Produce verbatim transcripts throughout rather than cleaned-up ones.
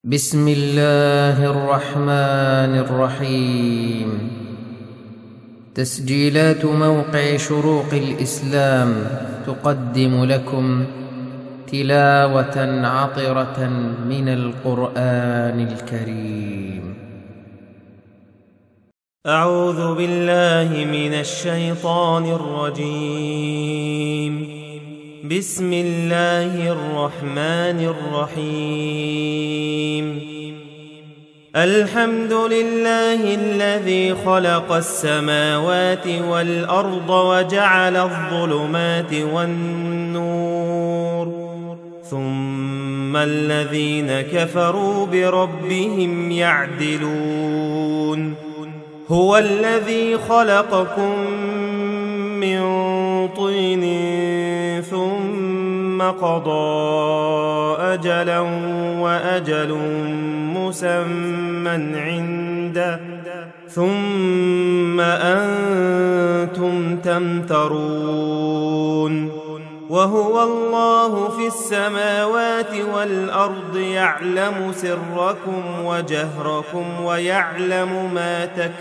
بسم الله الرحمن الرحيم. تسجيلات موقع شروق الإسلام تقدم لكم تلاوة عطرة من القرآن الكريم. أعوذ بالله من الشيطان الرجيم. بسم الله الرحمن الرحيم. الحمد لله الذي خلق السماوات والأرض وجعل الظلمات والنور، ثم الذين كفروا بربهم يعدلون. هو الذي خلقكم من طين ثم قضى أجلا وأجل مسمى عنده، ثم أنتم تمترون. وهو الله في السماوات والأرض يعلم سركم وجهركم ويعلم ما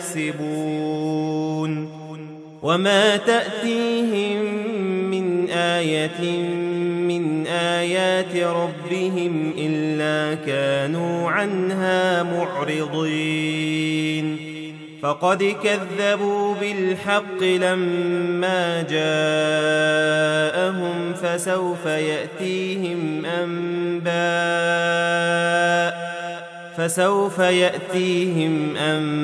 تكسبون. وما تأتيهم من آية من آيات ربهم إلا كانوا عنها معرضين. فقد كذبوا بالحق لما جاءهم، فسوف يأتيهم أنباء فسوف يأتيهم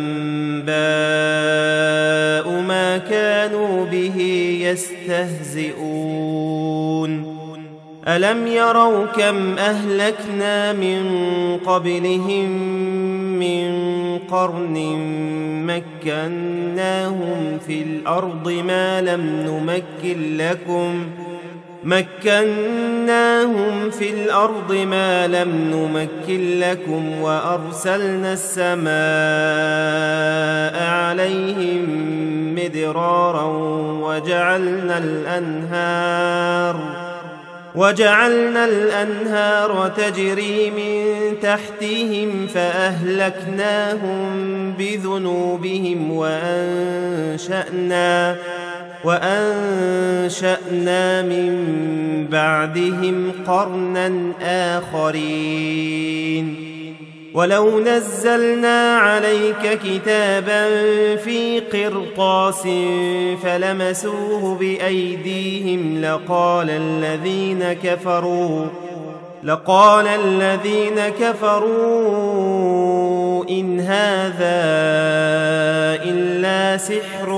أنباء ما كانوا به يستهزئون. ألم يروا كم أهلكنا من قبلهم من قرن مكناهم في الأرض ما لم نمكن لكم مكناهم في الأرض ما لم نمكن لكم وأرسلنا السماء عليهم مدرارا وجعلنا الأنهار وجعلنا الأنهار تجري من تحتهم فأهلكناهم بذنوبهم وأنشأنا وأنشأنا من بعدهم قرنا آخرين. ولو نزلنا عليك كتابا في قرطاس فلمسوه بأيديهم لقال الذين كفروا لقال الذين كفروا إن هذا إلا سحر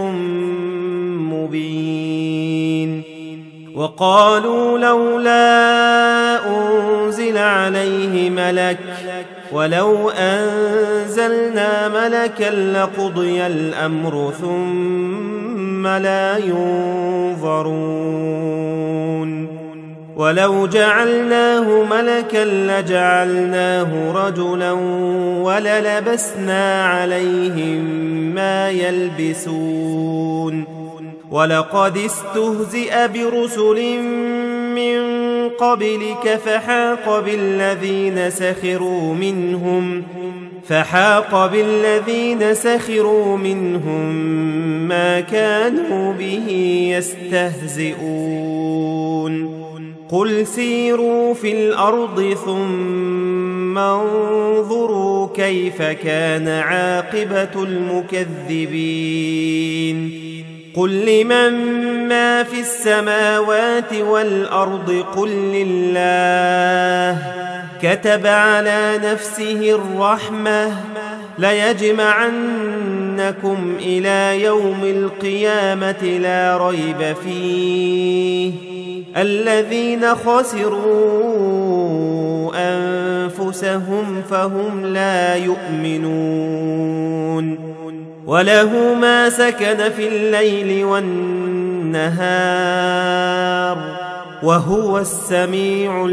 مبين. وقالوا لولا أنزل عليه ملك ولو أنزلنا ملكا لقضي الأمر ثم لا ينظرون. ولو جعلناه ملكا لجعلناه رجلا وللبسنا عليهم ما يلبسون. ولقد استهزئ برسل من قبلك فحاق بالذين سخروا منهم فحاق بالذين سخروا منهم ما كانوا به يستهزئون. قل سيروا في الأرض ثم انظروا كيف كان عاقبة المكذبين. قل لمن ما في السماوات والأرض قل لله كتب على نفسه الرحمة ليجمعنكم إلى يوم القيامة لا ريب فيه الذين خسروا أنفسهم فهم لا يؤمنون. وله ما سكن في الليل والنهار وهو السميع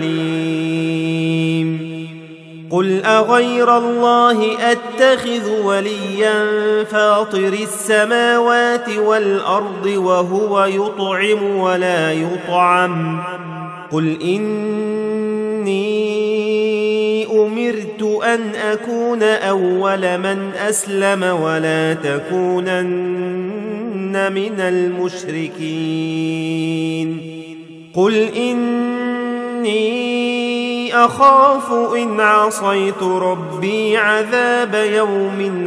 العليم. قل أغير الله أتخذ وليا فاطر السماوات والأرض وهو يطعم ولا يطعم قل إني أمرت أن أكون أول من أسلم ولا تكونن من المشركين قل إني أخاف إن عصيت ربي عذاب يوم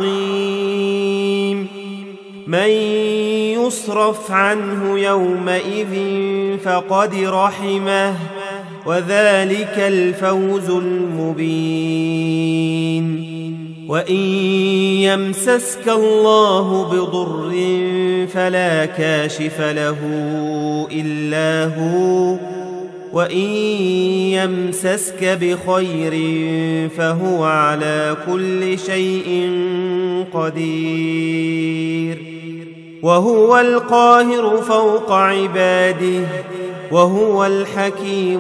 عظيم من يصرف عنه يومئذ فقد رحمه وذلك الفوز المبين وإن يمسسك الله بضر فلا كاشف له إلا هو وإن يمسسك بخير فهو على كل شيء قدير وهو القاهر فوق عباده وهو الحكيم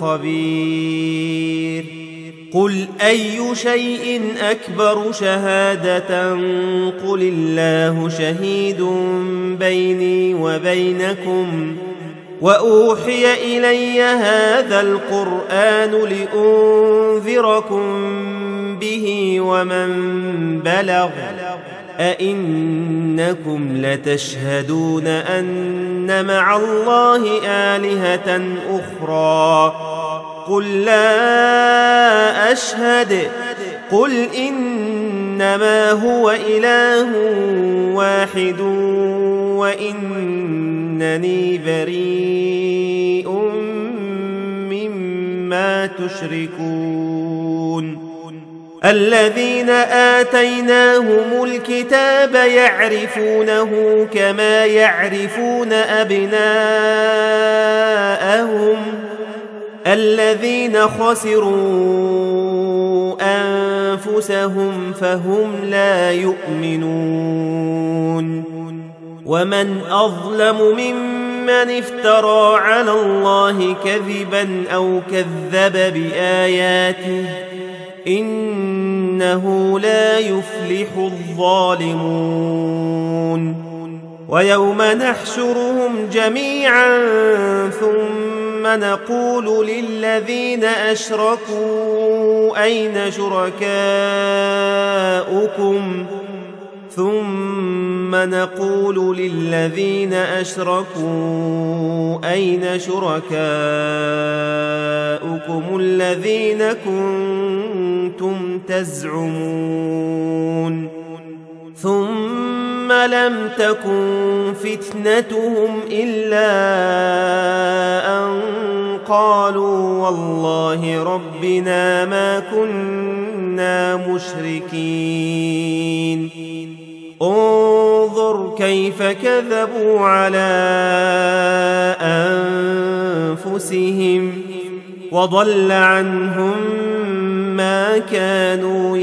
الخبير قل أي شيء أكبر شهادة قل الله شهيد بيني وبينكم وأوحي إلي هذا القرآن لأنذركم به ومن بلغ أئنكم لتشهدون أن مع الله آلهة أخرى قل لا أشهد قل إنما هو إله واحد وإنني بريء مما تشركون الذين آتيناهم الكتاب يعرفونه كما يعرفون أبناءهم الذين خسروا أنفسهم فهم لا يؤمنون ومن أظلم ممن افترى على الله كذبا أو كذب بآياته إنه لا يفلح الظالمون ويوم نحشرهم جميعا ثم نقول للذين أشركوا أين شركاؤكم ثم نقول للذين أشركوا أين شركاؤكم الذين كنتم تزعمون ثم لم تكن فتنتهم إلا أن قالوا والله ربنا ما كنا مشركين انظر كيف كذبوا على أنفسهم وضل عنهم ما كانوا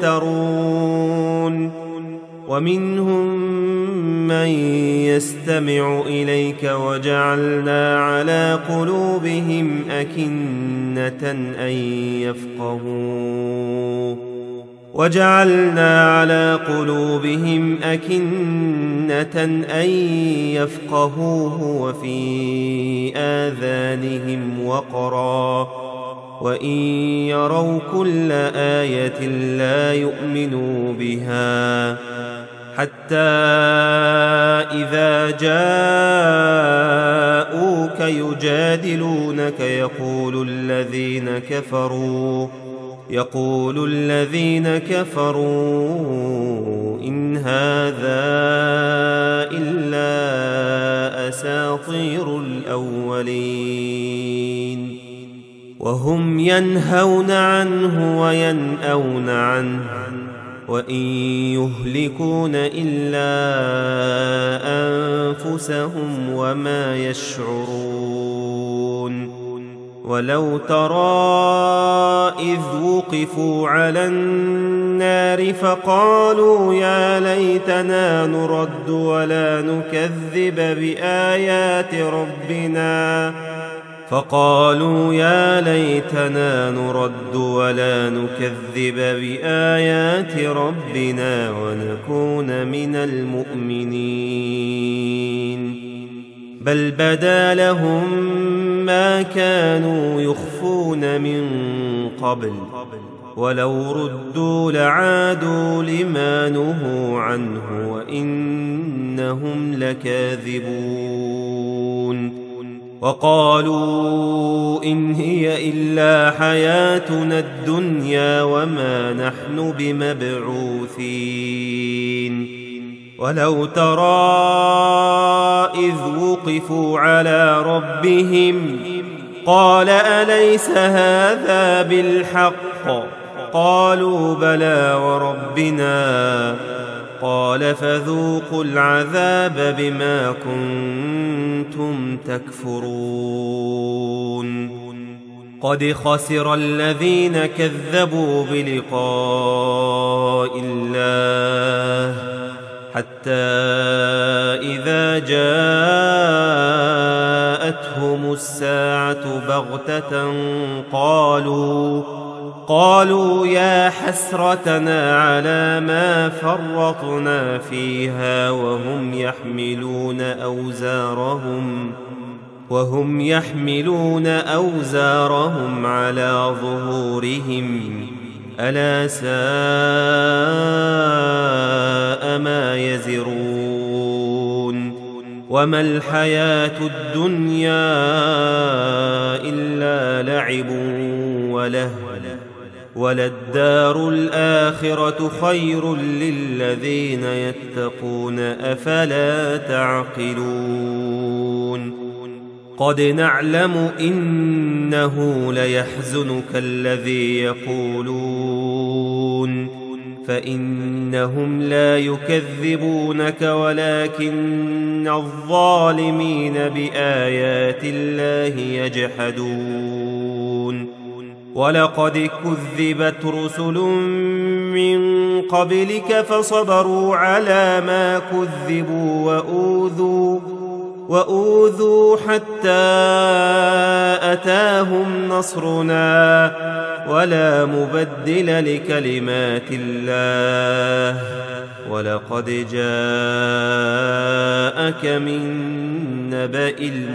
يفترون ومنهم من يستمع إليك وجعلنا على قلوبهم أكنة أن يفقهوا وجعلنا على قلوبهم أكنة أن يفقهوه وفي آذانهم وقرا وإن يروا كل آية لا يؤمنوا بها حتى إذا جاءوك يجادلونك يقول الذين كفروا يقول الذين كفروا إن هذا إلا أساطير الأولين وهم ينهون عنه وينأون عنه وإن يهلكون إلا أنفسهم وما يشعرون ولو ترى إذ وقفوا على النار فقالوا يا ليتنا نرد ولا نكذب بآيات ربنا فقالوا يا ليتنا نرد ولا نكذب بآيات ربنا ونكون من المؤمنين بل بدا لهم ما كانوا يخفون من قبل ولو ردوا لعادوا لما نهوا عنه وإنهم لكاذبون وقالوا إن هي إلا حياتنا الدنيا وما نحن بمبعوثين ولو ترى إذ وقفوا على ربهم قال أليس هذا بالحق قالوا بلى وربنا قال فذوقوا العذاب بما كنتم تكفرون قد خسر الذين كذبوا بلقاء الله حتى إذا جاءتهم الساعة بغتة قالوا قالوا يا حسرتنا على ما فرطنا فيها وهم يحملون أوزارهم وهم يحملون أوزارهم على ظهورهم ألا ساء ما يزرون وما الحياة الدنيا إلا لعب ولهو وللدار الآخرة خير للذين يتقون أفلا تعقلون قد نعلم إنه ليحزنك الذي يقولون فإنهم لا يكذبونك ولكن الظالمين بآيات الله يجحدون ولقد كذبت رسل من قبلك فصبروا على ما كذبوا وأوذوا وأوذوا حتى أتاهم نصرنا ولا مبدل لكلمات الله ولقد جاءك من نبأ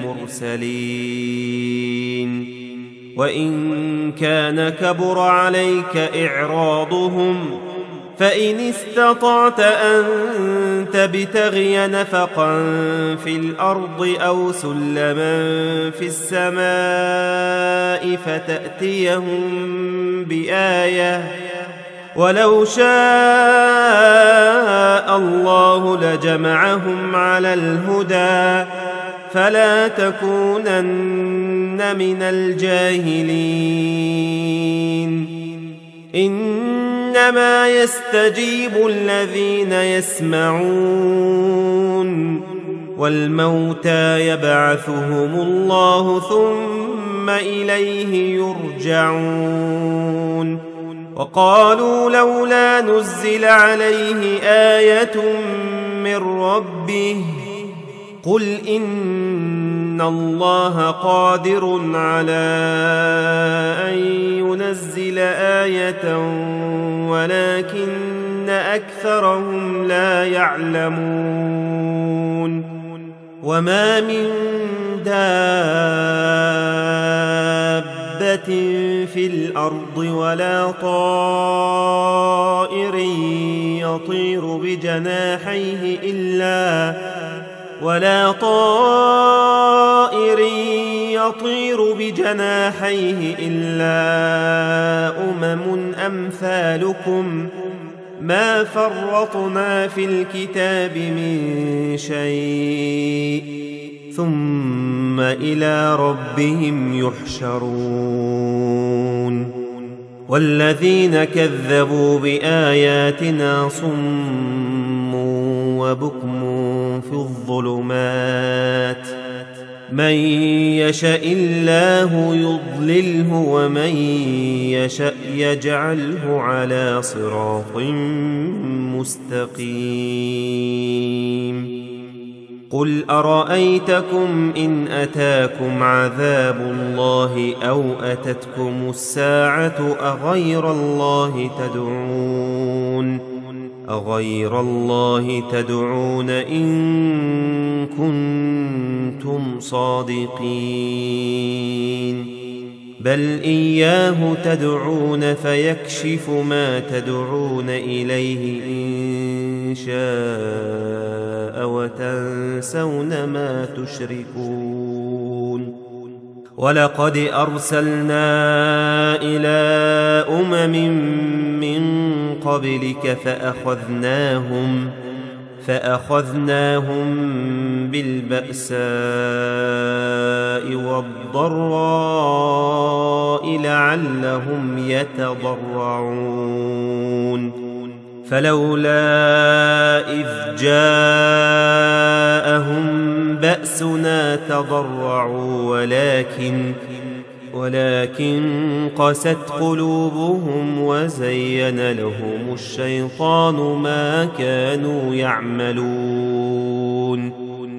المرسلين وإن كان كبر عليك إعراضهم فإن استطعت أن تبتغي نفقا في الأرض أو سلما في السماء فتأتيهم بآية ولو شاء الله لجمعهم على الهدى فلا تكونن من الجاهلين إنما يستجيب الذين يسمعون والموتى يبعثهم الله ثم إليه يرجعون وقالوا لولا نزل عليه آية من ربه قل إن الله قادر على أن ينزل آية ولكن أكثرهم لا يعلمون وما من دابة في الأرض ولا طائر يطير بجناحيه إلا ولا طائر يطير بجناحيه إلا أمم أمثالكم ما فرطنا في الكتاب من شيء ثم إلى ربهم يحشرون والذين كذبوا بآياتنا صم وبكم في الظلمات من يشاء الله يضلله ومن يشاء يجعله على صراط مستقيم قل أرأيتكم إن أتاكم عذاب الله أو أتتكم الساعة أغير الله تدعون أغير الله تدعون إن كنتم صادقين بل إياه تدعون فيكشف ما تدعون إليه إن شاء وتنسون ما تشركون ولقد أرسلنا إلى أمم من قبلك فأخذناهم فأخذناهم بالبأساء والضراء لعلهم يتضرعون فلولا إذ جاءهم بأسنا تضرعوا ولكن ولكن قست قلوبهم وزين لهم الشيطان ما كانوا يعملون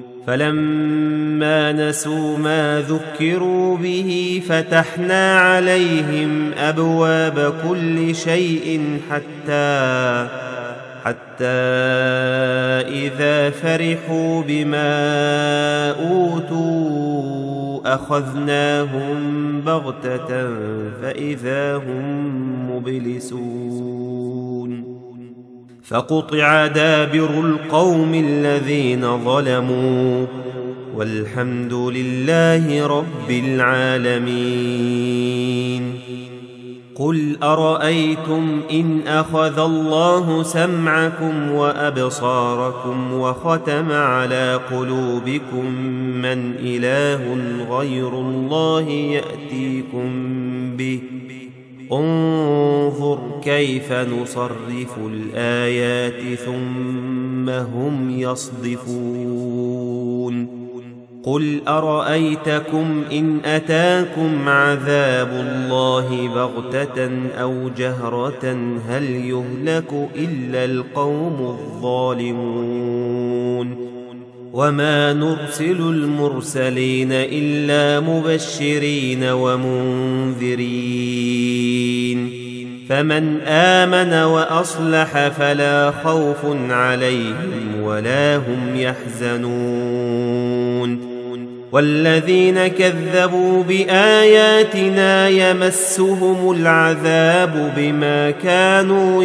فلما نسوا ما ذكروا به فتحنا عليهم أبواب كل شيء حتى حتى إذا فرحوا بما أوتوا أخذناهم بغتة فإذا هم مبلسون فقطع دابر القوم الذين ظلموا والحمد لله رب العالمين قل أرأيتم إن أخذ الله سمعكم وأبصاركم وختم على قلوبكم من إله غير الله يأتيكم به انظر كيف نصرف الآيات ثم هم يصدفون قل أرأيتكم إن أتاكم عذاب الله بغتة أو جهرة هل يهلك إلا القوم الظالمون وما نرسل المرسلين إلا مبشرين ومنذرين فمن آمن وأصلح فلا خوف عليهم ولا هم يحزنون والذين كذبوا بآياتنا يمسهم العذاب بما كانوا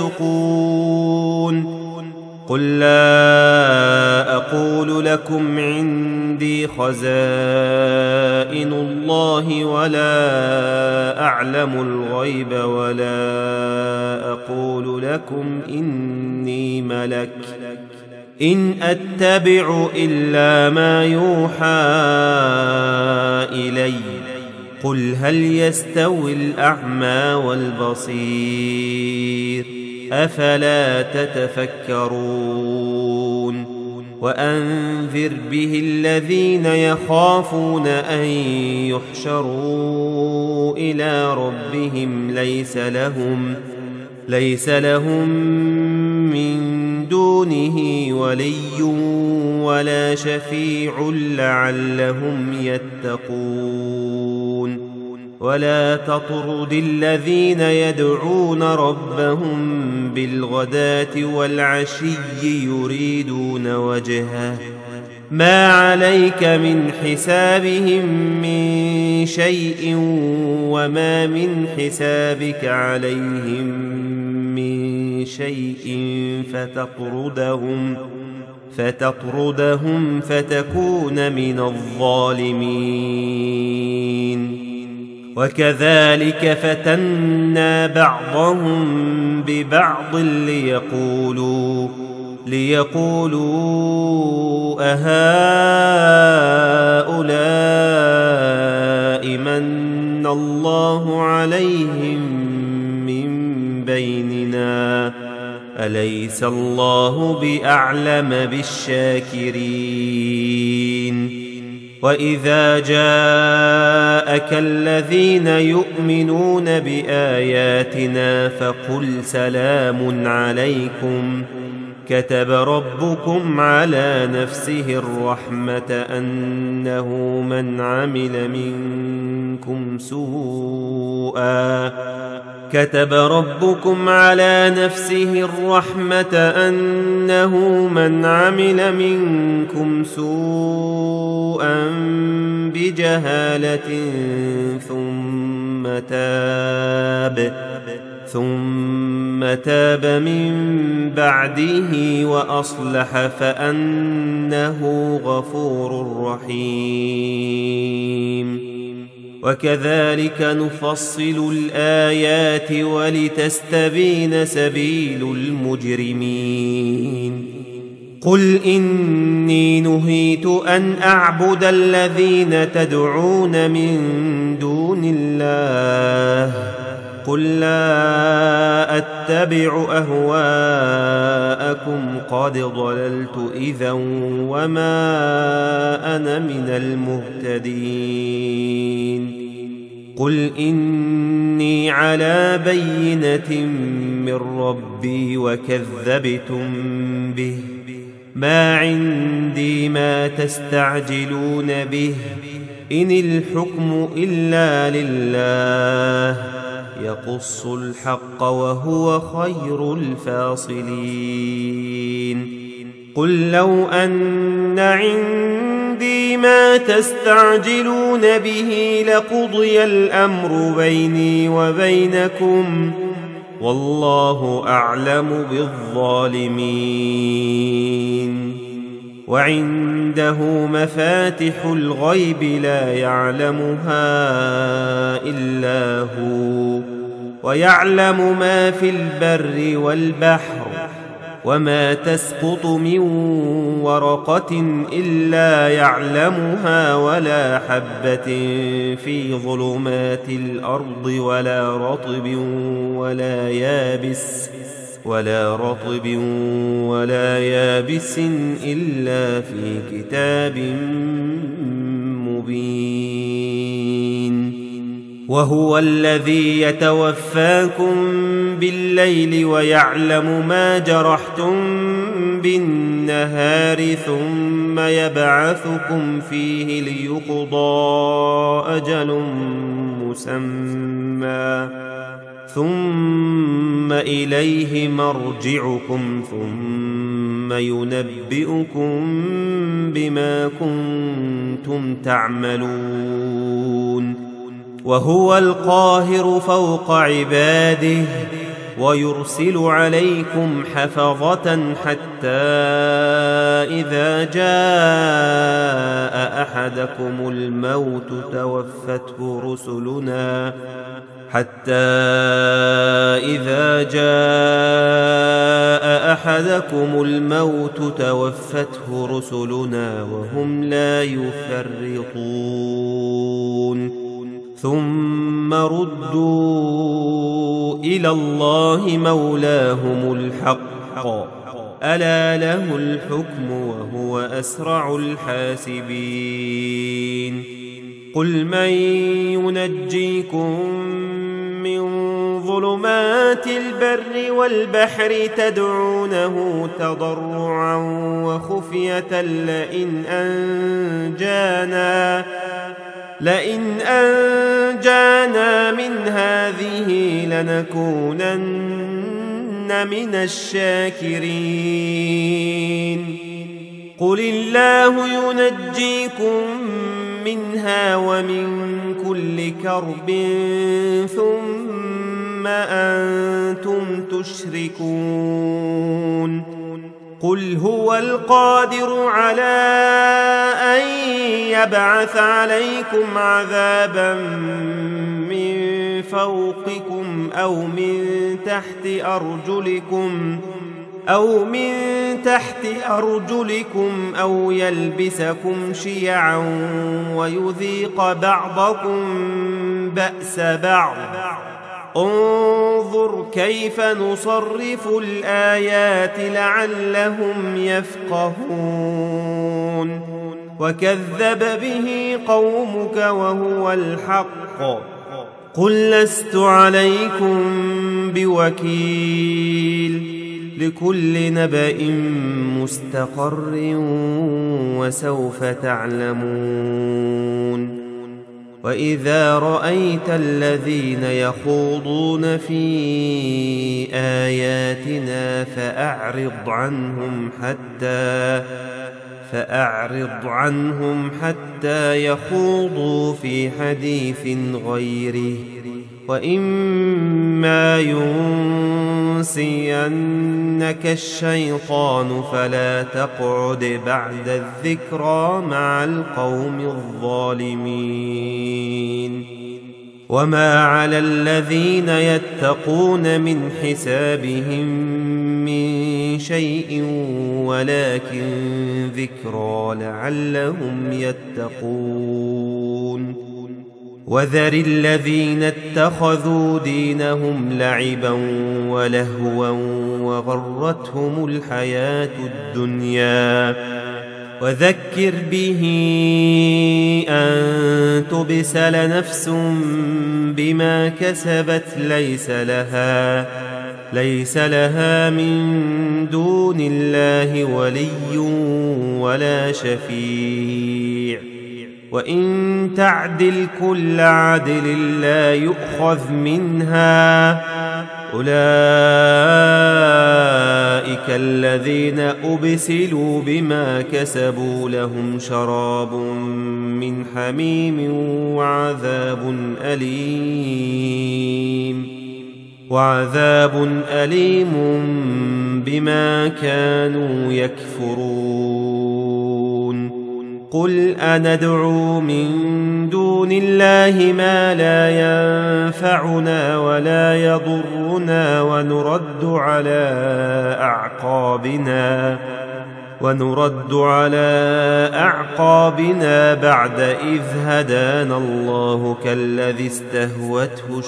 يفسقون قل لا أقول لكم عندي خزائن الله ولا أعلم الغيب ولا أقول لكم إني ملك إن أتبع إلا ما يوحى إلي قل هل يستوي الأعمى والبصير أفلا تتفكرون وأنذر به الذين يخافون أن يحشروا إلى ربهم ليس لهم ليس لهم من دونه ولي ولا شفيع لعلهم يتقون ولا تطرد الذين يدعون ربهم بالغداة والعشي يريدون وجهه ما عليك من حسابهم من شيء وما من حسابك عليهم من شيء فتطردهم فتطردهم فتكون من الظالمين وكذلك فتنا بعضهم ببعض ليقولوا ليقولوا أهؤلاء من الله عليهم من بيننا أليس الله بأعلم بالشاكرين وإذا جاءك الذين يؤمنون بآياتنا فقل سلام عليكم كتب ربكم على نفسه الرحمة أنه من عمل منكم سوءا كتب ربكم على نفسه الرحمة أنه من عمل منكم سوءا بجهالة ثم تاب ثم تاب من بعده وأصلح فأنه غفور رحيم. وكذلك نفصل الآيات ولتستبين سبيل المجرمين. قل إني نهيت أن أعبد الذين تدعون من دون الله قل لا أتبع أهواءكم قد ضللت إذا وما أنا من المهتدين. قل إني على بينة من ربي وكذبتم به ما عندي ما تستعجلون به إن الحكم إلا لله يقص الحق وهو خير الفاصلين. قل لو أن عندي ما تستعجلون به لقضي الأمر بيني وبينكم والله أعلم بالظالمين. وعنده مفاتح الغيب لا يعلمها إلا هو ويعلم ما في البر والبحر وما تسقط من ورقة إلا يعلمها ولا حبة في ظلمات الأرض ولا رطب ولا يابس ولا رطب ولا يابس إلا في كتاب مبين. وهو الذي يتوفاكم بالليل ويعلم ما جرحتم بالنهار ثم يبعثكم فيه ليقضى أجل مسمى ثم إليه مرجعكم ثم ينبئكم بما كنتم تعملون. وهو القاهر فوق عباده ويرسل عليكم حفظة حتى إذا جاء أحدكم الموت توفته رسلنا حتى إذا جاء أحدكم الموت توفته رسلنا وهم لا يفرطون ثم ردوا إلى الله مولاهم الحق ألا له الحكم وهو أسرع الحاسبين. قل من ينجيكم من ظلمات البر والبحر تدعونه تضرعا وخفية لئن أنجانا لئن أنجانا من هذه لنكونن من الشاكرين. قل الله ينجيكم منها ومن كل كرب ثم أنتم تشركون. قل هو القادر على أن يبعث عليكم عذابا من فوقكم أو من تحت أرجلكم أو من تحت أرجلكم أو يلبسكم شيعا ويذيق بعضكم بأس بعض. انظر كيف نصرف الآيات لعلهم يفقهون. وكذب به قومك وهو الحق قل لست عليكم بوكيل لكل نبأ مستقر وسوف تعلمون. وإذا رأيت الذين يخوضون في آياتنا فأعرض عنهم حتى فأعرض عنهم حتى يخوضوا في حديث غيره، وإما ينسينك الشيطان فلا تقعد بعد الذكرى مع القوم الظالمين. وما على الذين يتقون من حسابهم من شيء ولكن ذكرى لعلهم يتقون. وذر الذين اتخذوا دينهم لعبا ولهوا وغرتهم الحياة الدنيا، وذكر به أن تبسل نفس بما كسبت ليس لها ليس لها من دون الله ولي ولا شفيع، وإن تعدل كل عدل لا يؤخذ منها. أولئك الذين أبسلوا بما كسبوا لهم شراب من حميم وعذاب أليم وعذاب أليم بما كانوا يكفرون. قل أندعو من دون الله ما لا ينفعنا ولا يضرنا ونرد على أعقابنا ونرد على أعقابنا بعد إذ هدانا الله كالذي استهوته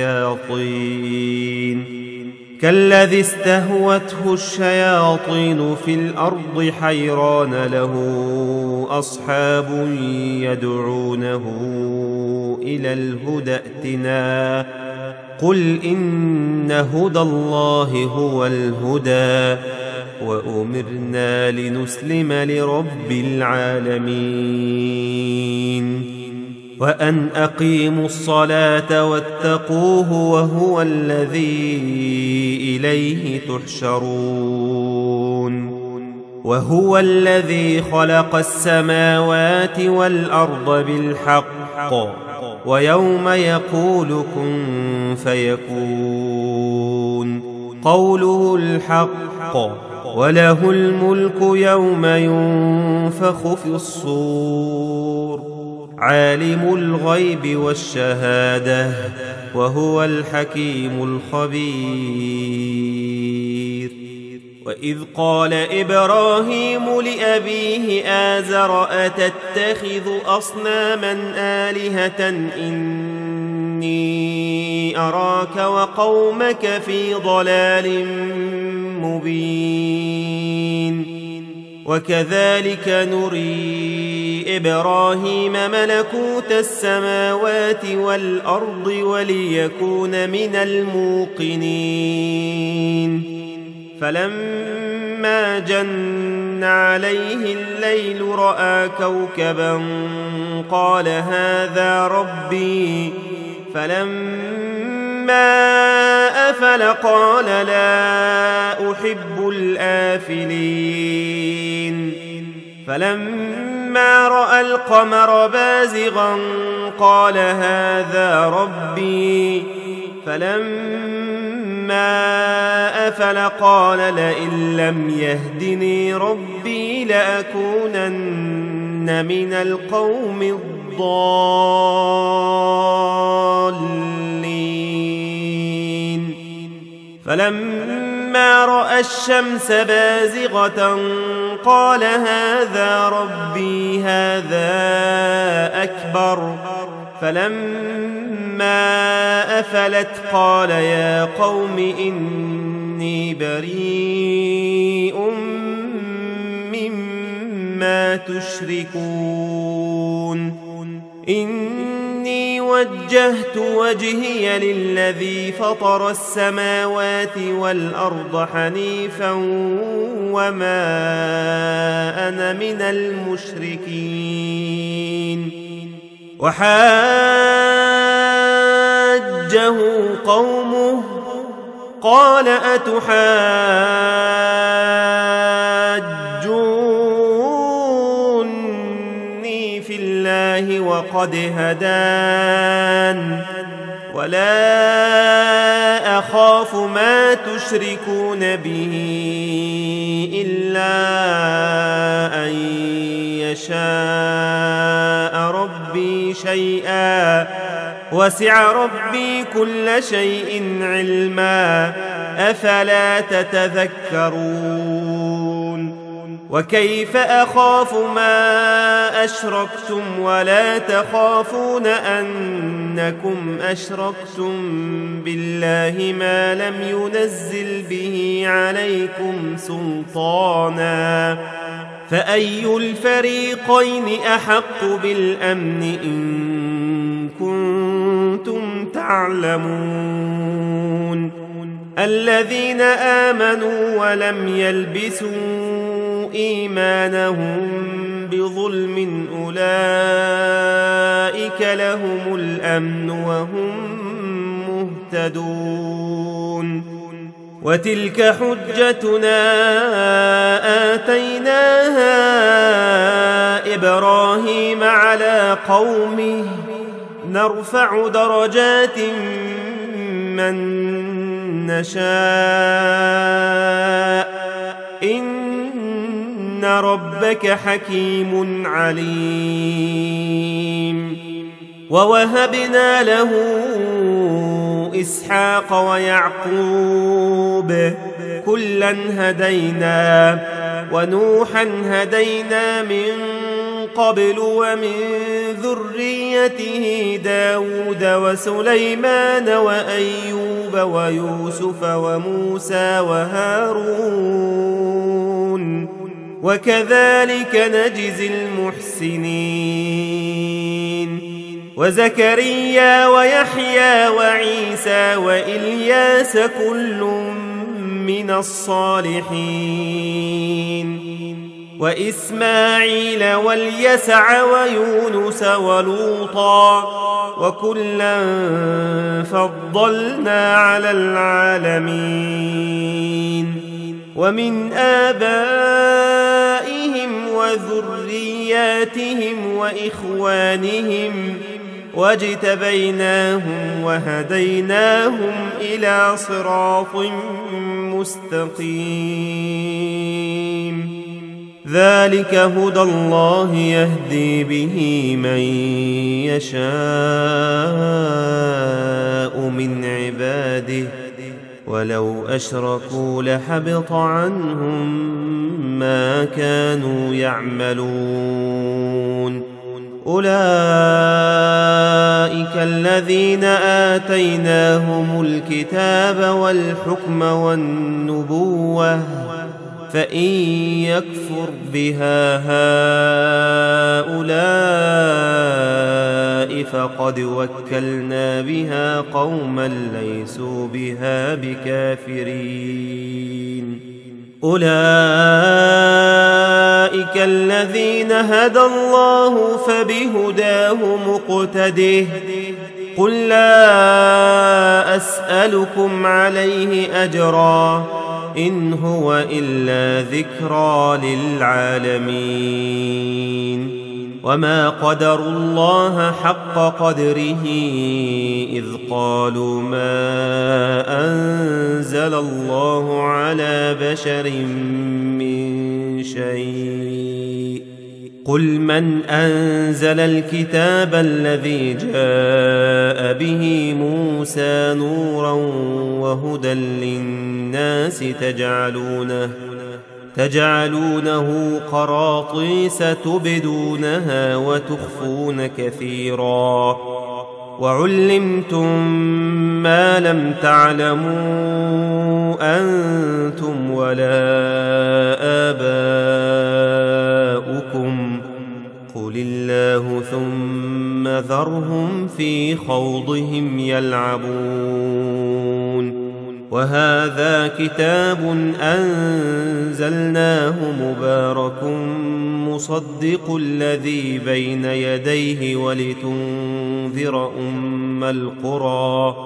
الشياطين كالذي استهوته الشياطين في الأرض حيران له أصحاب يدعونه إلى الهدى ائتنا. قل إن هدى الله هو الهدى وأمرنا لنسلم لرب العالمين وأن أقيموا الصلاة واتقوه وهو الذي إليه تحشرون. وهو الذي خلق السماوات والأرض بالحق ويوم يقول كن فيكون قوله الحق وله الملك يوم ينفخ في الصور عالم الغيب والشهادة وهو الحكيم الخبير. وإذ قال إبراهيم لأبيه آزر أتتخذ أصناما آلهة إني أراك وقومك في ضلال مبين. وكذلك نري إبراهيم ملكوت السماوات والأرض وليكون من الموقنين. فلما جن عليه الليل رأى كوكبا قال هذا ربي فلما أفل قال لا أحب الآفلين. فلما رأى القمر بازغا قال هذا ربي فلما أفل قال لئن لم يهدني ربي لأكونن من القوم الضالين. فلما رأى الشمس بازغة قال هذا ربي هذا أكبر. فلما أفلت قال يا قوم إني بريء مما تشركون. إني وجهت وجهي للذي فطر السماوات والأرض حنيفا وما أنا من المشركين. وحاجه قومه قال أتحاجوني في الله وقد هدان ولا أخاف ما تشركون به إلا أن يشاء ربي شيئا وسع ربي كل شيء علما أفلا تتذكرون وكيف أخاف ما أشركتم ولا تخافون أنكم أشركتم بالله ما لم ينزل به عليكم سلطانا فأي الفريقين أحق بالأمن إن كنتم تعلمون الذين آمنوا ولم يلبسوا إيمانهم بظلم أولئك لهم الأمن وهم مهتدون وتلك حجتنا آتيناها إبراهيم على قومه نرفع درجات من نشاء إن ربك حكيم عليم ووهبنا له إسحاق ويعقوب كلا هدينا ونوحا هدينا من قبل ومن ذريته داود وسليمان وأيوب ويوسف وموسى وهارون وكذلك نجزي المحسنين وزكريا ويحيى وعيسى وإلياس كل من الصالحين وإسماعيل واليسع ويونس ولوطا وكلا فضلنا على العالمين ومن آبائهم وذرياتهم وإخوانهم واجتبيناهم وهديناهم إلى صراط مستقيم ذلك هدى الله يهدي به من يشاء من عباده ولو أشركوا لحبط عنهم ما كانوا يعملون أولئك الذين آتيناهم الكتاب والحكم والنبوة فإن يكفر بها هؤلاء فقد وكلنا بها قوما ليسوا بها بكافرين أولئك الذين هدى الله فبهداه مقتده قل لا أسألكم عليه أجرا إن هو إلا ذكرى للعالمين وما قدروا الله حق قدره إذ قالوا ما أنزل الله على بشر من شيء قل من أنزل الكتاب الذي جاء به موسى نورا وهدى للناس تجعلونه تجعلونه قراطيس تبدونها وتخفون كثيرا وعلمتم ما لم تعلموا أنتم ولا آباؤكم قل الله ثم ذرهم في خوضهم يلعبون وهذا كتاب أنزلناه مبارك مصدق الذي بين يديه ولتنذر أم القرى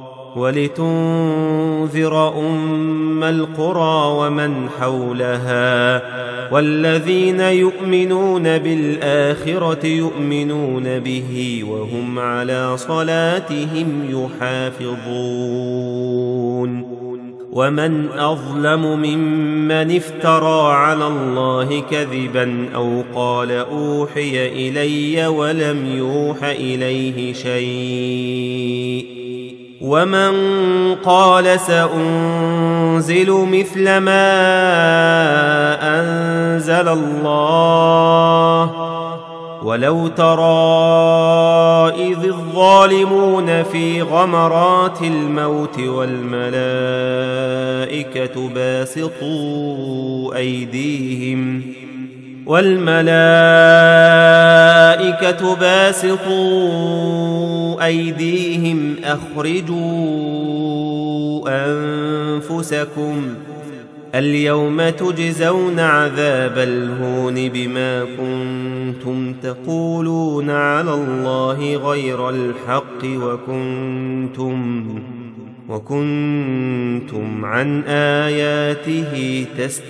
ولتنذر أم القرى ومن حولها والذين يؤمنون بالآخرة يؤمنون به وهم على صلاتهم يحافظون ومن أظلم ممن افترى على الله كذبا أو قال أوحي إلي ولم يوح إليه شيء ومن قال سأنزل مثل ما أنزل الله ولو ترى إذ الظالمون في غمرات الموت والملائكة باسطوا أيديهم والملائكة باسطوا أيديهم أخرجوا أنفسكم اليوم تجزون عذاب الهون بما كنتم تقولون على الله غير الحق وكنتم وكنتم عن آياته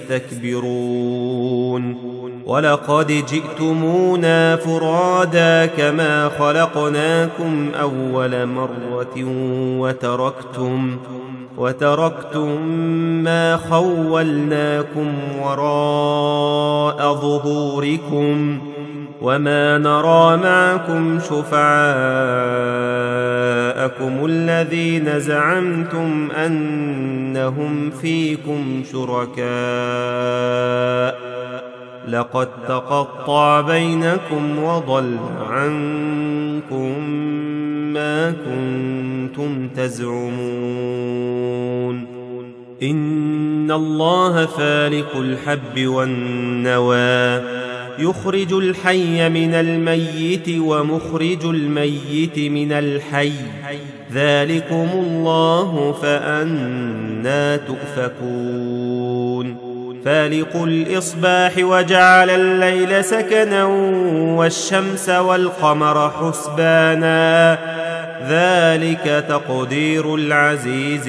تستكبرون ولقد جئتمونا فرادا كما خلقناكم أول مرة وتركتم وتركتم ما خولناكم وراء ظهوركم وما نرى معكم شفعاءكم الذين زعمتم أنهم فيكم شركاء لقد تقطع بينكم وضل عنكم ما كنتم تزعمون إن الله فالق الحب والنوى يخرج الحي من الميت ومخرج الميت من الحي ذلكم الله فأنى تؤفكون فالق الإصباح وجعل الليل سكنا والشمس والقمر حسبانا ذلك تقدير العزيز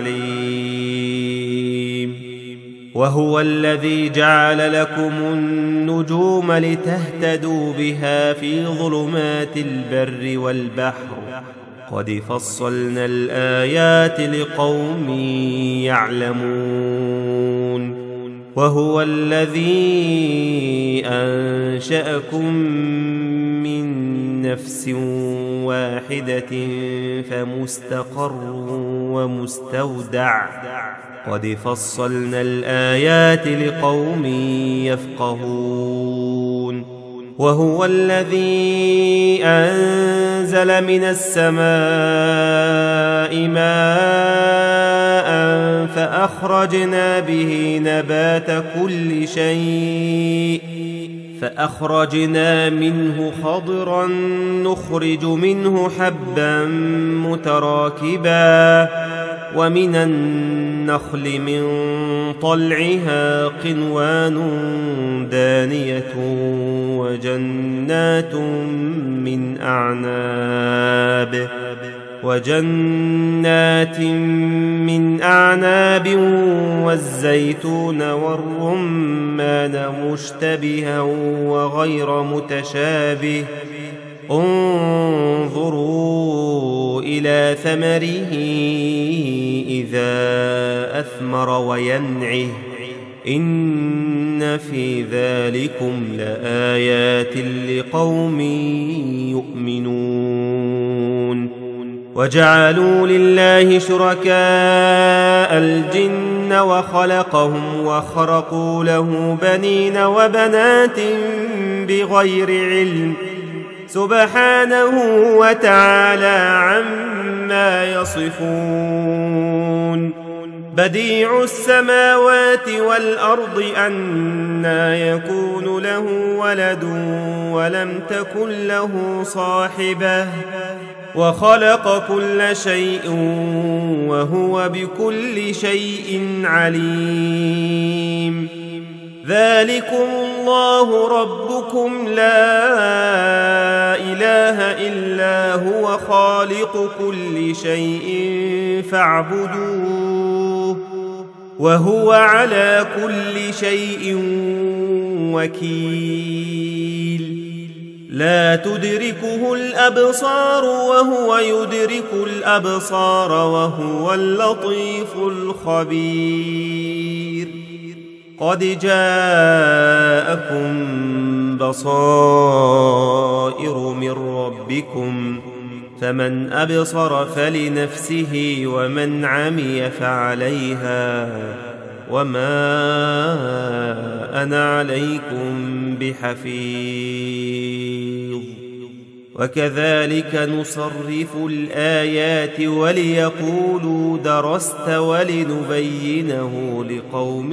العليم وهو الذي جعل لكم النجوم لتهتدوا بها في ظلمات البر والبحر قد فصلنا الآيات لقوم يعلمون وهو الذي أنشأكم من نفس واحدة فمستقر ومستودع قد فصلنا الآيات لقوم يفقهون وهو الذي أنزل من السماء ماء فأخرجنا به نبات كل شيء فأخرجنا منه خضرا نخرج منه حبا متراكبا ومن النخل من طلعها قنوان دانية وجنات من أعناب وجنات من أعناب والزيتون والرمان مشتبها وغير متشابه انظروا إلى ثمره إذا أثمر وينعه إن في ذلكم لآيات لقوم يؤمنون وجعلوا لله شركاء الجن وخلقهم وخرقوا له بنين وبنات بغير علم سبحانه وتعالى عما يصفون بديع السماوات والأرض أنى يكون له ولد ولم تكن له صاحبة وخلق كل شيء وهو بكل شيء عليم ذلكم الله ربكم لا إله إلا هو خالق كل شيء فاعبدوه وهو على كل شيء وكيل لا تدركه الأبصار وهو يدرك الأبصار وهو اللطيف الخبير قد جاءكم بصائر من ربكم فمن أبصر فلنفسه ومن عمي فعليها وما أنا عليكم بحفيظ وكذلك نصرف الآيات وليقولوا درست ولنبينه لقوم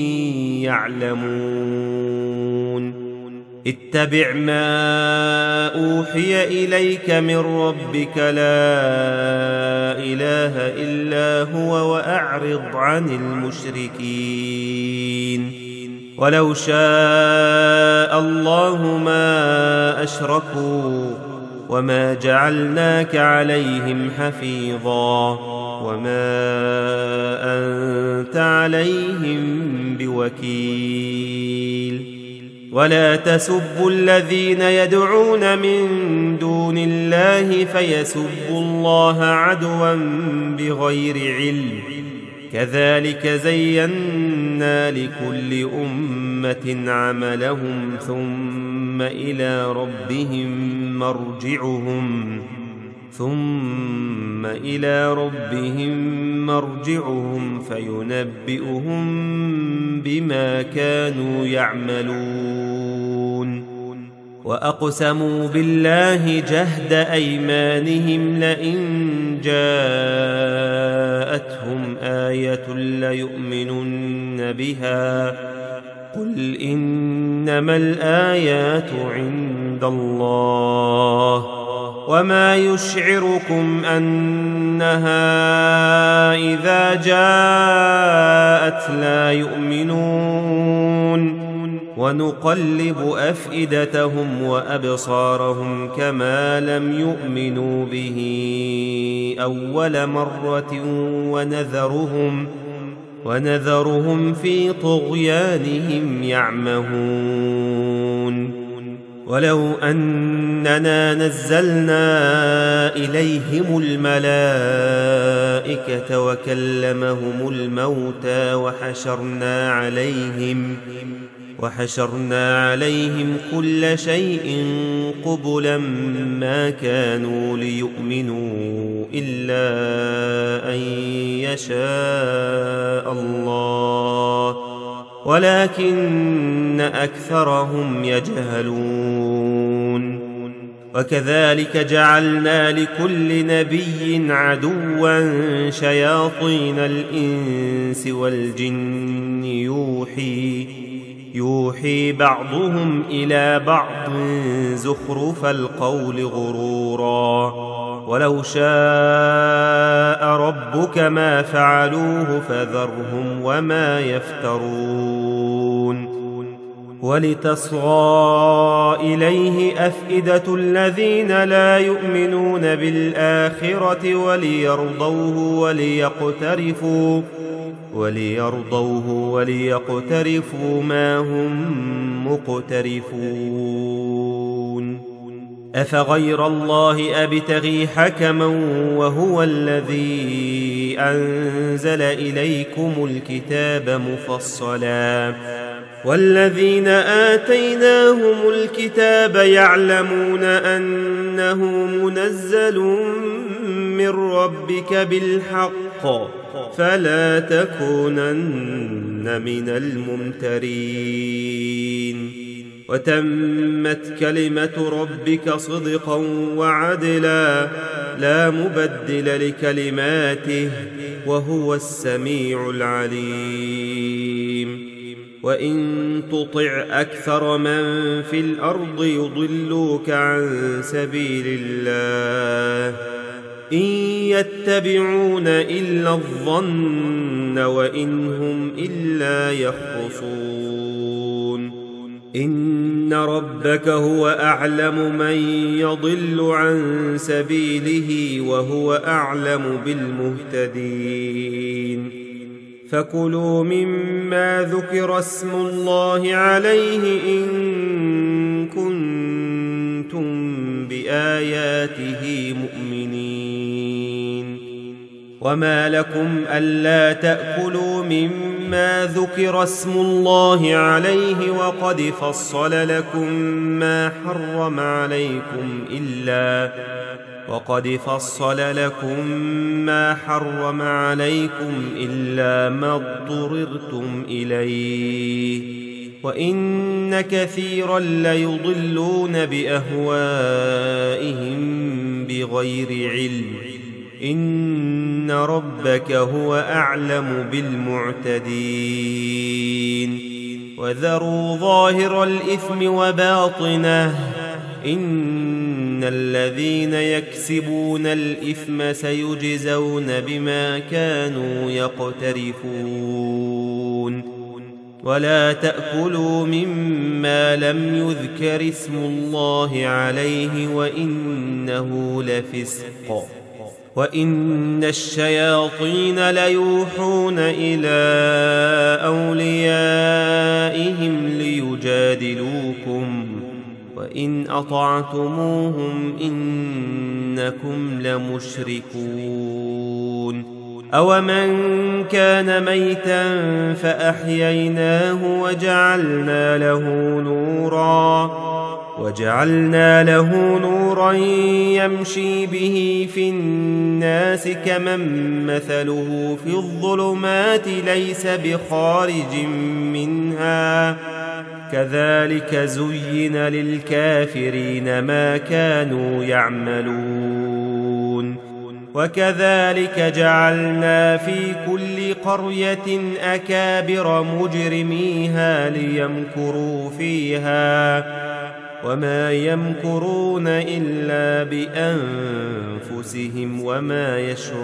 يعلمون اتبع ما أوحي إليك من ربك لا إله إلا هو وأعرض عن المشركين ولو شاء الله ما أشركوا وما جعلناك عليهم حفيظا وما أنت عليهم بوكيل ولا تسبوا الذين يدعون من دون الله فيسبوا الله عدوا بغير علم كذلك زينا لكل أمة عملهم ثم إلى ربهم مرجعهم ثم إلى ربهم مرجعهم فينبئهم بما كانوا يعملون وأقسموا بالله جهد أيمانهم لئن جاءتهم آية ليؤمنن بها قل إنما الآيات عند الله وما يشعركم أنها إذا جاءت لا يؤمنون ونقلب أفئدتهم وأبصارهم كما لم يؤمنوا به أول مرة ونذرهم ونذرهم في طغيانهم يعمهون ولو أننا نزلنا إليهم الملائكة وكلمهم الموتى وحشرنا عليهم وحشرنا عليهم كل شيء قبلا ما كانوا ليؤمنوا إلا أن يشاء الله ولكن أكثرهم يجهلون وكذلك جعلنا لكل نبي عدوا شياطين الإنس والجن يوحي يوحي بعضهم إلى بعض زخرف القول غرورا ولو شاء ربك ما فعلوه فذرهم وما يفترون ولتصغى إليه أفئدة الذين لا يؤمنون بالآخرة وليرضوه وليقترفوا وليرضوه وليقترفوا ما هم مقترفون أفغير الله أبتغي حكما وهو الذي أنزل إليكم الكتاب مفصلا والذين آتيناهم الكتاب يعلمون أنه منزل من ربك بالحق فلا تكونن من الممترين وتمت كلمة ربك صدقا وعدلا لا مبدل لكلماته وهو السميع العليم وإن تطع أكثر من في الأرض يضلوك عن سبيل الله إن يتبعون إلا الظن وإن هم إلا يخرصون إن ربك هو أعلم من يضل عن سبيله وهو أعلم بالمهتدين فكلوا مما ذكر اسم الله عليه إن كنتم بآياته مؤمنين وما لكم ألا تأكلوا مما ذكر اسم الله عليه وقد فصل لكم ما حرم عليكم إلا وقد فصل لكم ما حرم عليكم إلا ما اضطررتم إليه وإن كثيرا ليضلون بأهوائهم بغير علم إن ربك هو أعلم بالمعتدين وذروا ظاهر الإثم وباطنه إن الذين يكسبون الإثم سيجزون بما كانوا يقترفون ولا تأكلوا مما لم يذكر اسم الله عليه وإنه لفسق وإن الشياطين ليوحون إلى أوليائهم ليجادلوكم وإن أطعتموهم إنكم لمشركون أومن كان ميتا فأحييناه وجعلنا له نورا وجعلنا له نورا يمشي به في الناس كمن مثله في الظلمات ليس بخارج منها كذلك زين للكافرين ما كانوا يعملون وكذلك جعلنا في كل قرية أكابر مجرميها ليمكروا فيها وما يمكرون إلا بأنفسهم وما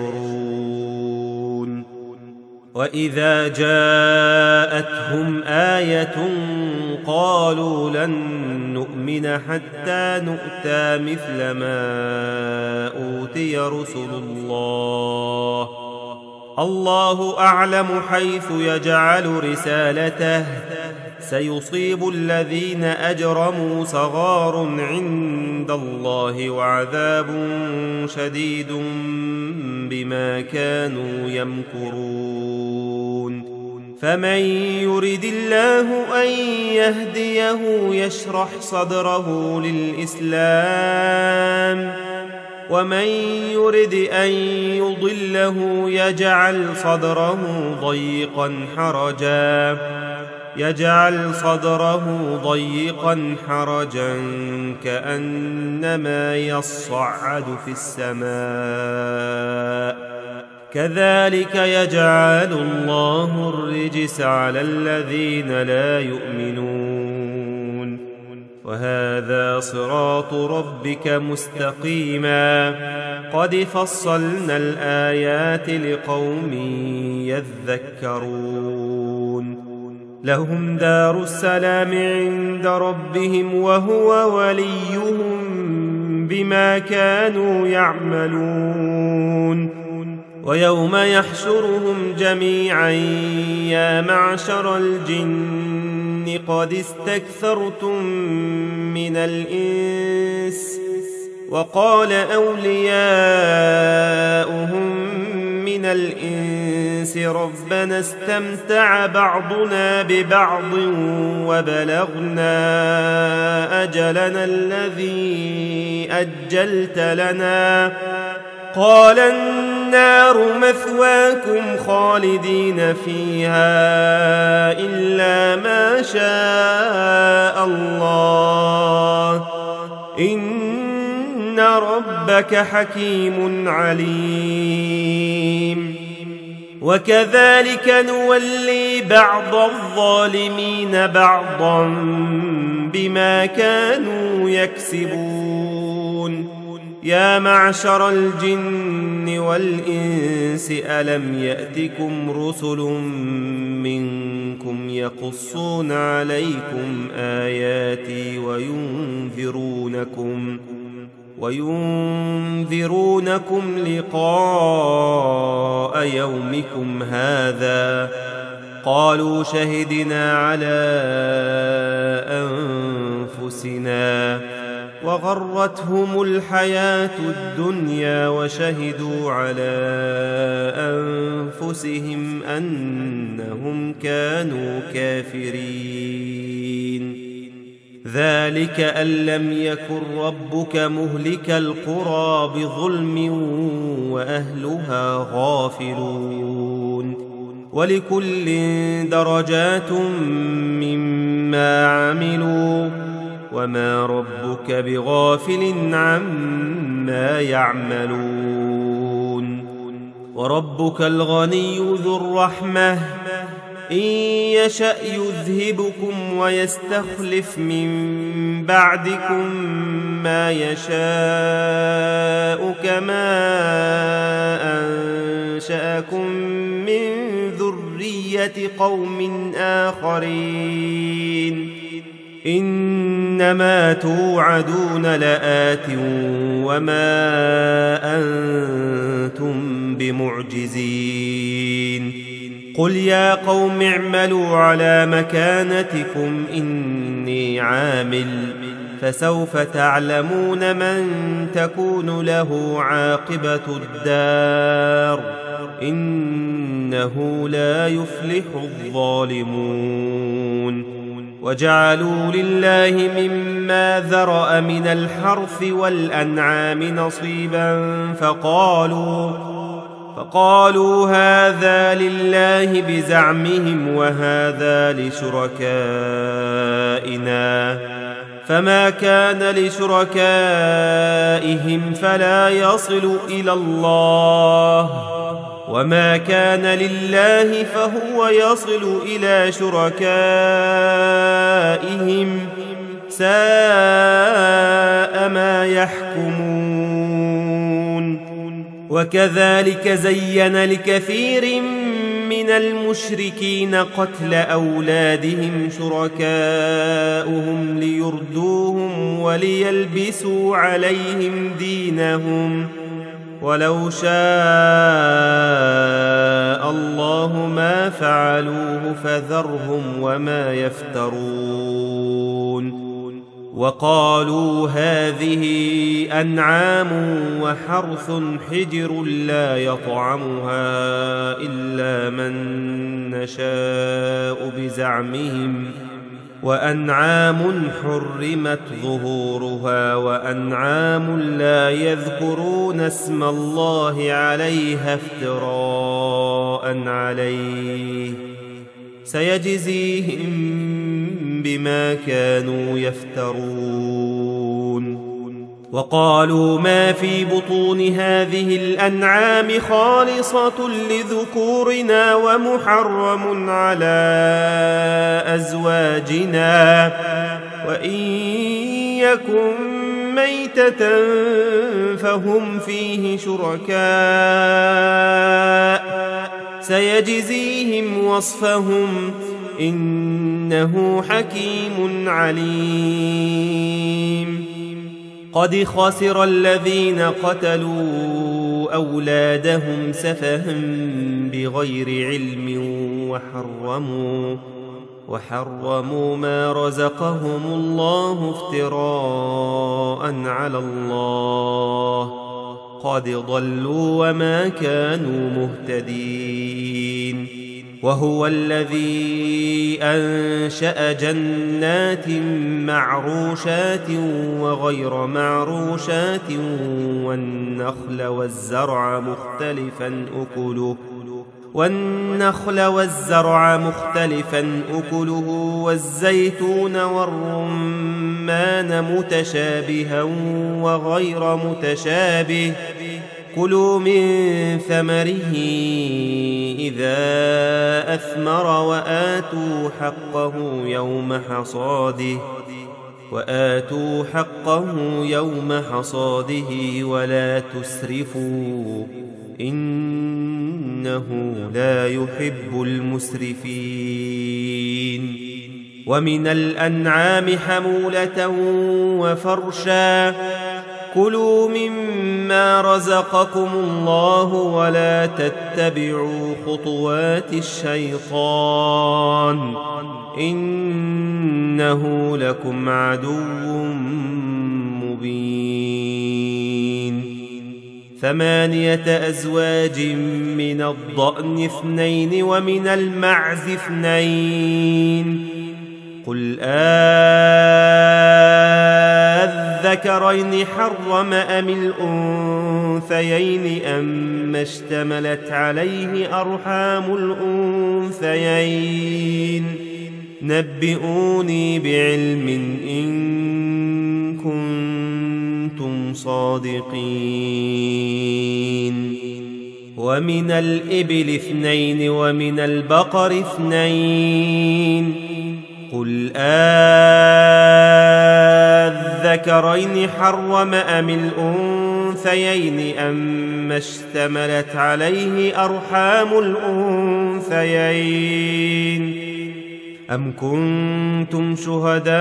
يشعرون وإذا جاءتهم آية قالوا لن نؤمن حتى نؤتى مثل ما أوتي رسل الله الله أعلم حيث يجعل رسالته سيصيب الذين أجرموا صغار عند الله وعذاب شديد بما كانوا يمكرون فمن يرد الله أن يهديه يشرح صدره للإسلام ومن يرد أن يضله يجعل صدره ضيقا حرجا يجعل صدره ضيقا حرجا كأنما يصعد في السماء كذلك يجعل الله الرجس على الذين لا يؤمنون وهذا صراط ربك مستقيما قد فصلنا الآيات لقوم يذكرون لهم دار السلام عند ربهم وهو وليهم بما كانوا يعملون ويوم يحشرهم جميعا يا معشر الجن قد استكثرتم من الإنس وقال أولياؤهم من الإنس ربنا استمتع بعضنا ببعض وبلغنا أجلنا الذي أجلت لنا قال النار مثواكم خالدين فيها إلا ما شاء الله إن ربك حكيم عليم وكذلك نولي بعض الظالمين بعضا بما كانوا يكسبون يا معشر الجن والإنس ألم يأتكم رسل منكم يقصون عليكم آياتي وينذرونكم وينذرونكم لقاء يومكم هذا؟ قالوا شهدنا على أنفسنا وغرتهم الحياة الدنيا وشهدوا على أنفسهم أنهم كانوا كافرين. ذلك أن لم يكن ربك مهلك القرى بظلم وأهلها غافلون، ولكل درجات مما عملوا وما ربك بغافل عما يعملون. وربك الغني ذو الرحمة إن يشأ يذهبكم ويستخلف من بعدكم ما يشاء كما أنشأكم من ذرية قوم آخرين. إنما توعدون لآت وما أنتم بمعجزين. قل يا قوم اعملوا على مكانتكم إني عامل، فسوف تعلمون من تكون له عاقبة الدار، إنه لا يفلح الظالمون. وجعلوا لله مما ذرأ من الحرث والأنعام نصيبا فقالوا فقالوا هذا لله بزعمهم وهذا لشركائنا، فما كان لشركائهم فلا يصل إلى الله، وما كان لله فهو يصل إلى شركائهم، ساء ما يحكمون. وكذلك زين لكثير من المشركين قتل أولادهم شركاؤهم ليردوهم وليلبسوا عليهم دينهم، ولو شاء الله ما فعلوه فذرهم وما يفترون. وقالوا هذه أنعام وحرث حجر لا يطعمها إلا من نشاء بزعمهم، وأنعام حرمت ظهورها وأنعام لا يذكرون اسم الله عليها افتراء عليه، سيجزيهم بما كانوا يفترون. وقالوا ما في بطون هذه الأنعام خالصة لذكورنا ومحرم على أزواجنا، وإن يكن ميتة فهم فيه شركاء، سيجزيهم وصفهم إنه حكيم عليم. قد خسر الذين قتلوا أولادهم سفها بغير علم وحرموا وحرموا ما رزقهم الله افتراء على الله، قد ضلوا وما كانوا مهتدين. وهو الذي أنشأ جنات معروشات وغير معروشات والنخل والزرع مختلفا أكله والنخل والزرع مختلفا أكله والزيتون والرمان متشابها وغير متشابه، كلوا من ثمره إذا أثمر وآتوا حقه يوم حصاده، وآتوا حقه يوم حصاده ولا تسرفوا إنه لا يحب المسرفين. ومن الأنعام حمولة وفرشا كلوا مما رزقكم الله ولا تتبعوا خطوات الشيطان إنه لكم عدو مبين. ثمانية أزواج من الضأن اثنين ومن المعز اثنين قل أذكرين حرم أم الأنثيين أم اشتملت عليه أرحام الأنثيين نبئوني بعلم إن كنتم صادقين. ومن الإبل اثنين ومن البقر اثنين قل أذكرين حرم أم الأنثيين أم اشتملت عليه أرحام الأنثيين أم كنتم شهداء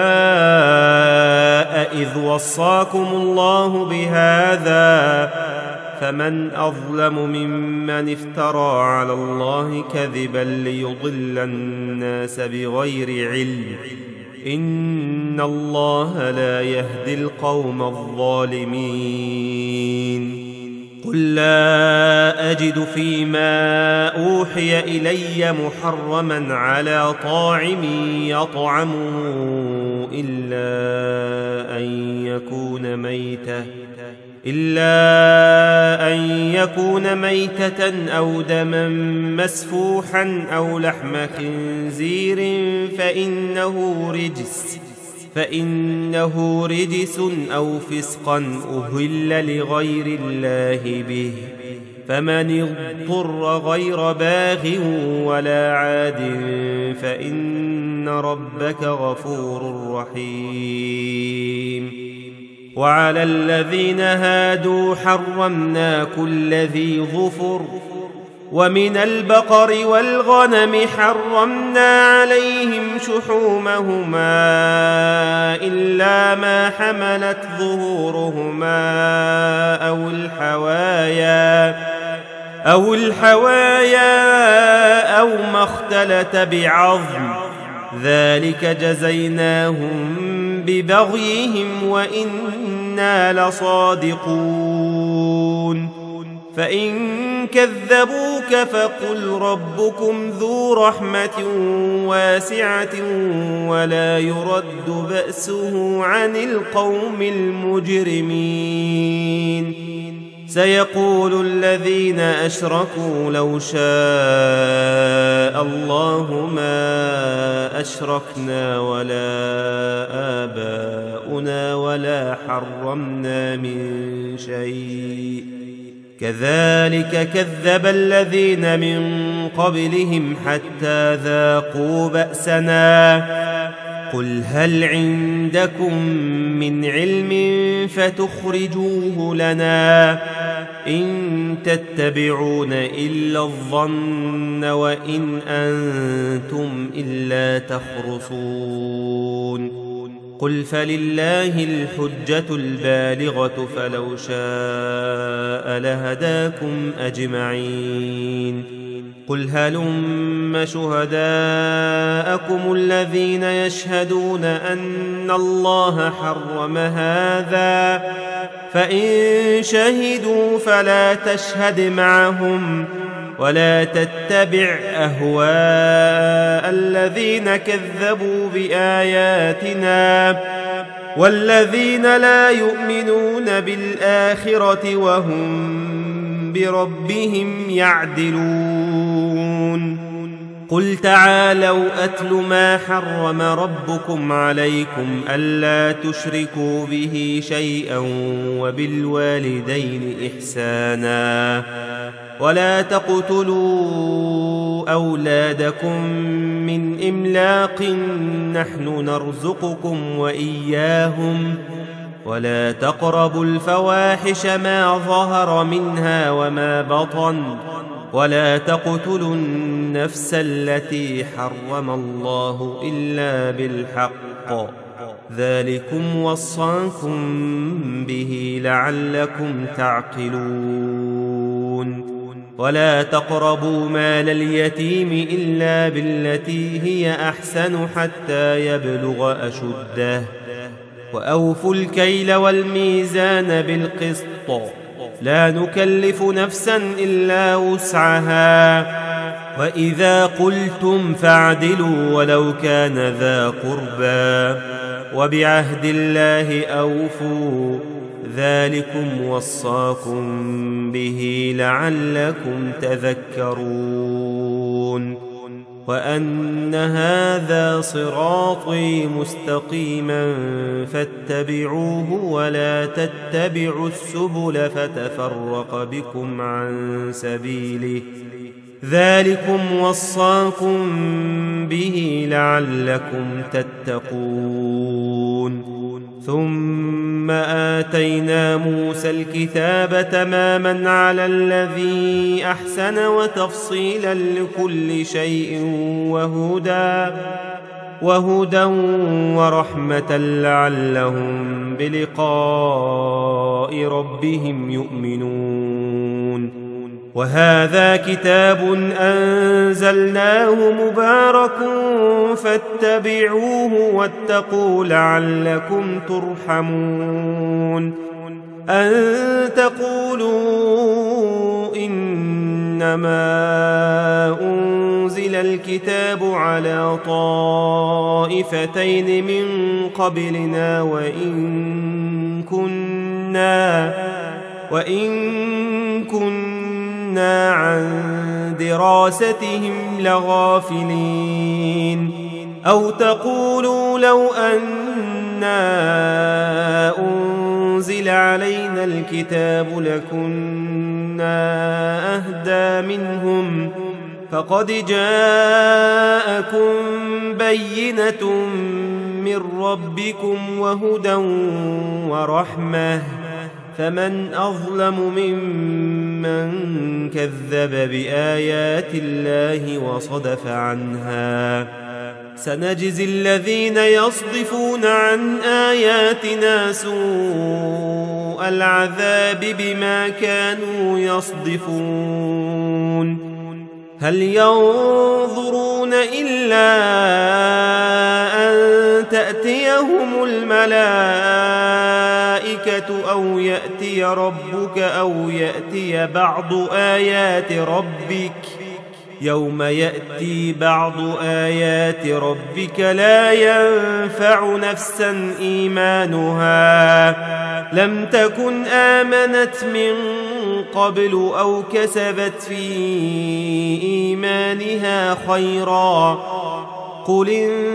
إذ وصاكم الله بهذا فمن أظلم ممن افترى على الله كذبا ليضل الناس بغير علم إن الله لا يهدي القوم الظالمين. قل لا أجد فيما أوحي إلي محرما على طاعم يطعمه إلا أن يكون ميتة إلا أن يكون ميتة أو دما مسفوحا أو لحم خنزير فإنه رجس فإنه رجس أو فسقا أهل لغير الله به فمن اضطر غير باغ ولا عاد فإن ربك غفور رحيم. وعلى الذين هادوا حرمنا كل ذي ظفر ومن البقر والغنم حرمنا عليهم شحومهما إلا ما حملت ظهورهما أو الحوايا أو الحوايا أو ما اختلت بعظم ذلك جزيناهم ببغيهم وإنا لصادقون. فإن كذبوك فقل ربكم ذو رحمة واسعة ولا يرد بأسه عن القوم المجرمين. سيقول الذين أشركوا لو شاء الله ما أشركنا ولا آباؤنا ولا حرمنا من شيء كذلك كذب الذين من قبلهم حتى ذاقوا بأسنا. قل هل عندكم من علم فتخرجوه لنا إن تتبعون إلا الظن وإن أنتم إلا تخرصون. قل فلله الحجة البالغة فلو شاء لهداكم أجمعين. قل هلم شهداءكم الذين يشهدون أن الله حرم هذا فإن شهدوا فلا تشهد معهم ولا تتبع أهواء الذين كذبوا بآياتنا والذين لا يؤمنون بالآخرة وهم بربهم يعدلون. قل تعالوا أتل ما حرم ربكم عليكم ألا تشركوا به شيئا وبالوالدين إحسانا ولا تقتلوا أولادكم من إملاق نحن نرزقكم وإياهم ولا تقربوا الفواحش ما ظهر منها وما بطن ولا تقتلوا النفس التي حرم الله إلا بالحق ذلكم وصاكم به لعلكم تعقلون ولا تقربوا مال اليتيم إلا بالتي هي أحسن حتى يبلغ أشده وأوفوا الكيل والميزان بالقسط لا نكلف نفسا إلا وسعها وإذا قلتم فاعدلوا ولو كان ذا قربى وبعهد الله أوفوا ذلكم وصاكم به لعلكم تذكرون وأن هذا صراطي مستقيما فاتبعوه ولا تتبعوا السبل فتفرق بكم عن سبيله ذلكم وصاكم به لعلكم تتقون ثم آتينا موسى الكتاب تماما على الذي أحسن وتفصيلا لكل شيء وهدى وهدى ورحمة لعلهم بلقاء ربهم يؤمنون وهذا كتاب أنزلناه مبارك فاتبعوه واتقوا لعلكم ترحمون أن تقولوا إنما أنزل الكتاب على طائفتين من قبلنا وإن كنا وإن كنا عن دراستهم لغافلين أو تقولوا لو أنا أنزل علينا الكتاب لكنا أهدى منهم فقد جاءكم بينة من ربكم وهدى ورحمة فمن أظلم ممن كذب بآيات الله وصدف عنها سنجزي الذين يصدفون عن آياتنا سوء العذاب بما كانوا يصدفون هل ينظرون إلا أن تأتيهم الملائكة أو يأتي ربك أو يأتي بعض آيات ربك يوم يأتي بعض آيات ربك لا ينفع نفسا إيمانها لم تكن آمنت من قبل أو كسبت في إيمانها خيرا قل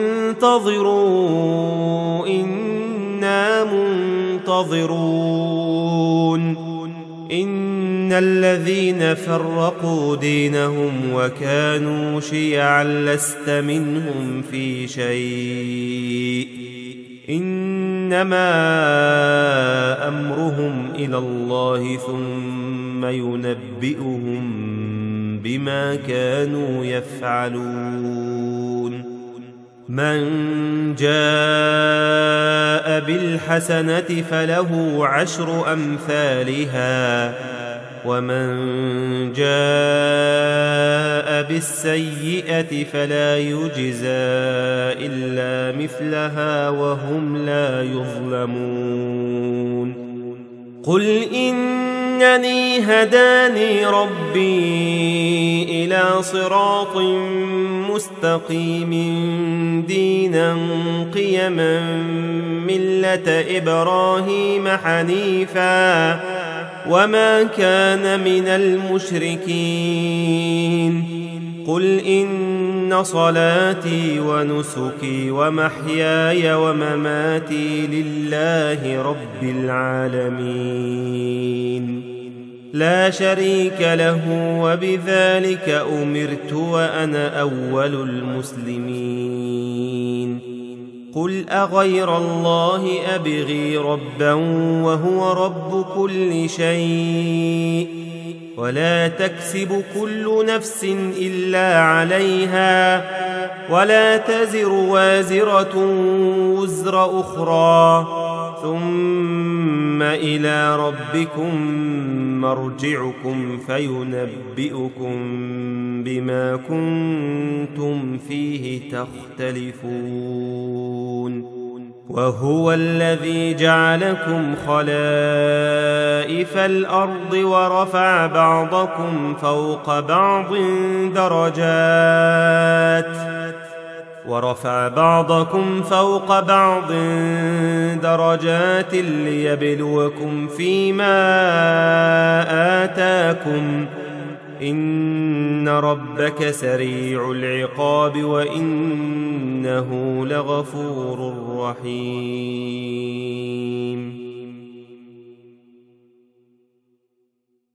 انتظروا إنا منتظرون إن الذين فرقوا دينهم وكانوا شيعا لست منهم في شيء إنما أمرهم إلى الله ثم ينبئهم بما كانوا يفعلون من جاء بالحسنة فله عشر أمثالها ومن جاء بالسيئة فلا يجزى إلا مثلها وهم لا يظلمون قل إنني هداني ربي إلى صراط مستقيم دينا قيما ملة إبراهيم حنيفا وما كان من المشركين قل إن صلاتي ونسكي ومحياي ومماتي لله رب العالمين لا شريك له وبذلك أمرت وأنا أول المسلمين قل أغير الله أبغي ربا وهو رب كل شيء ولا تكسب كل نفس إلا عليها ولا تزر وازرة وزر أخرى ثم إلى ربكم مرجعكم فينبئكم بما كنتم فيه تختلفون وهو الذي جعلكم خلائف الأرض ورفع بعضكم فوق بعض درجات ورفع بعضكم فوق بعض درجات ليبلوكم فيما آتاكم إن ربك سريع العقاب وإنه لغفور رحيم